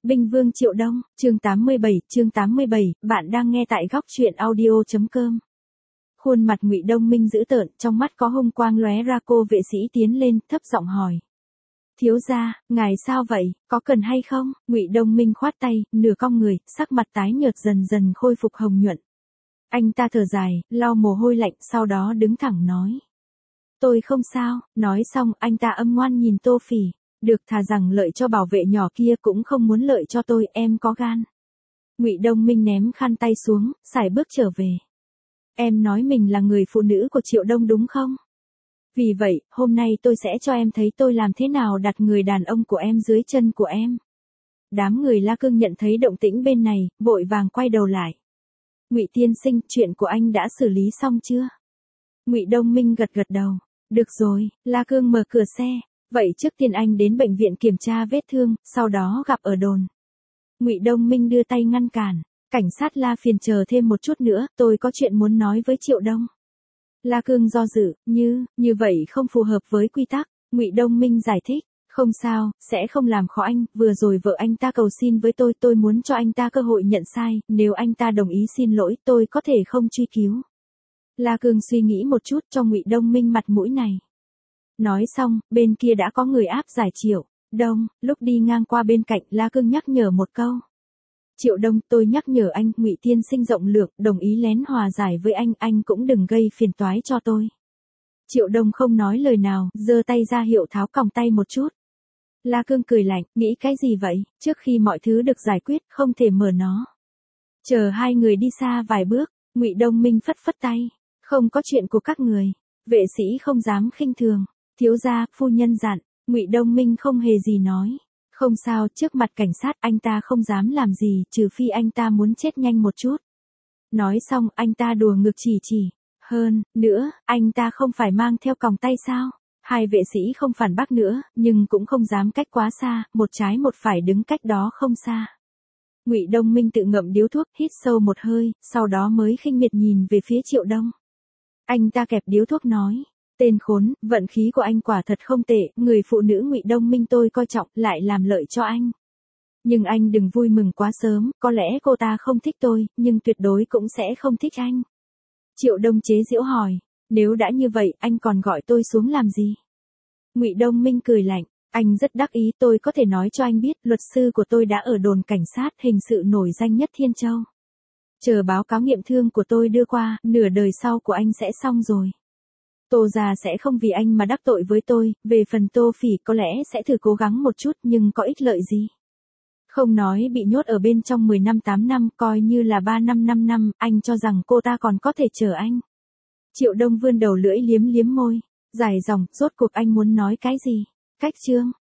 Binh Vương Triệu Đông, chương 87, bạn đang nghe tại góc truyện audio.com. Khuôn mặt Ngụy Đông Minh dữ tợn, trong mắt có hung quang lóe ra, cô vệ sĩ tiến lên, thấp giọng hỏi. Thiếu gia, ngài sao vậy, có cần hay không? Ngụy Đông Minh khoát tay, nửa cong người, sắc mặt tái nhợt dần dần khôi phục hồng nhuận. Anh ta thở dài, lau mồ hôi lạnh, sau đó đứng thẳng nói. Tôi không sao, nói xong anh ta âm ngoan nhìn Tô Phỉ. Được, thà rằng lợi cho bảo vệ nhỏ kia cũng không muốn lợi cho tôi, em có gan. Ngụy Đông Minh ném khăn tay xuống, sải bước trở về. Em nói mình là người phụ nữ của Triệu Đông đúng không? Vì vậy, hôm nay tôi sẽ cho em thấy tôi làm thế nào đặt người đàn ông của em dưới chân của em. Đám người La Cương nhận thấy động tĩnh bên này, vội vàng quay đầu lại. Ngụy tiên sinh, chuyện của anh đã xử lý xong chưa? Ngụy Đông Minh gật gật đầu. Được rồi, La Cương mở cửa xe. Vậy trước tiên anh đến bệnh viện kiểm tra vết thương, sau đó gặp ở đồn. Ngụy Đông Minh đưa tay ngăn cản. Cảnh sát La phiền chờ thêm một chút nữa, tôi có chuyện muốn nói với Triệu Đông. La Cương do dự, như vậy không phù hợp với quy tắc. Ngụy Đông Minh giải thích, không sao, sẽ không làm khó anh, vừa rồi vợ anh ta cầu xin với tôi muốn cho anh ta cơ hội nhận sai, nếu anh ta đồng ý xin lỗi, tôi có thể không truy cứu. La Cương suy nghĩ một chút cho Ngụy Đông Minh mặt mũi này. Nói xong, bên kia đã có người áp giải Triệu Đông, lúc đi ngang qua bên cạnh, La Cương nhắc nhở một câu. Triệu Đông, tôi nhắc nhở anh, Ngụy tiên sinh rộng lượng, đồng ý lén hòa giải với anh cũng đừng gây phiền toái cho tôi. Triệu Đông không nói lời nào, giơ tay ra hiệu tháo còng tay một chút. La Cương cười lạnh, nghĩ cái gì vậy, trước khi mọi thứ được giải quyết, không thể mở nó. Chờ hai người đi xa vài bước, Ngụy Đông Minh phất phất tay, không có chuyện của các người. Vệ sĩ không dám khinh thường. Thiếu gia, phu nhân dặn. Ngụy Đông Minh không hề gì nói. Không sao, trước mặt cảnh sát anh ta không dám làm gì, trừ phi anh ta muốn chết nhanh một chút. Nói xong, anh ta đùa ngực chỉ. Hơn nữa, anh ta không phải mang theo còng tay sao? Hai vệ sĩ không phản bác nữa, nhưng cũng không dám cách quá xa, một trái một phải đứng cách đó không xa. Ngụy Đông Minh tự ngậm điếu thuốc, hít sâu một hơi, sau đó mới khinh miệt nhìn về phía Triệu Đông. Anh ta kẹp điếu thuốc nói. Tên khốn, vận khí của anh quả thật không tệ, người phụ nữ Ngụy Đông Minh tôi coi trọng, lại làm lợi cho anh. Nhưng anh đừng vui mừng quá sớm, có lẽ cô ta không thích tôi, nhưng tuyệt đối cũng sẽ không thích anh. Triệu Đông chế giễu hỏi, nếu đã như vậy, anh còn gọi tôi xuống làm gì? Ngụy Đông Minh cười lạnh, anh rất đắc ý, tôi có thể nói cho anh biết, luật sư của tôi đã ở đồn cảnh sát hình sự nổi danh nhất Thiên Châu. Chờ báo cáo nghiệm thương của tôi đưa qua, nửa đời sau của anh sẽ xong rồi. Tô gia sẽ không vì anh mà đắc tội với tôi, về phần Tô Phỉ có lẽ sẽ thử cố gắng một chút nhưng có ích lợi gì. Không nói bị nhốt ở bên trong 10 năm 8 năm, coi như là 3 năm 5 năm, anh cho rằng cô ta còn có thể chờ anh. Triệu Đông vươn đầu lưỡi liếm môi, dài dòng, rốt cuộc anh muốn nói cái gì? Cách chương,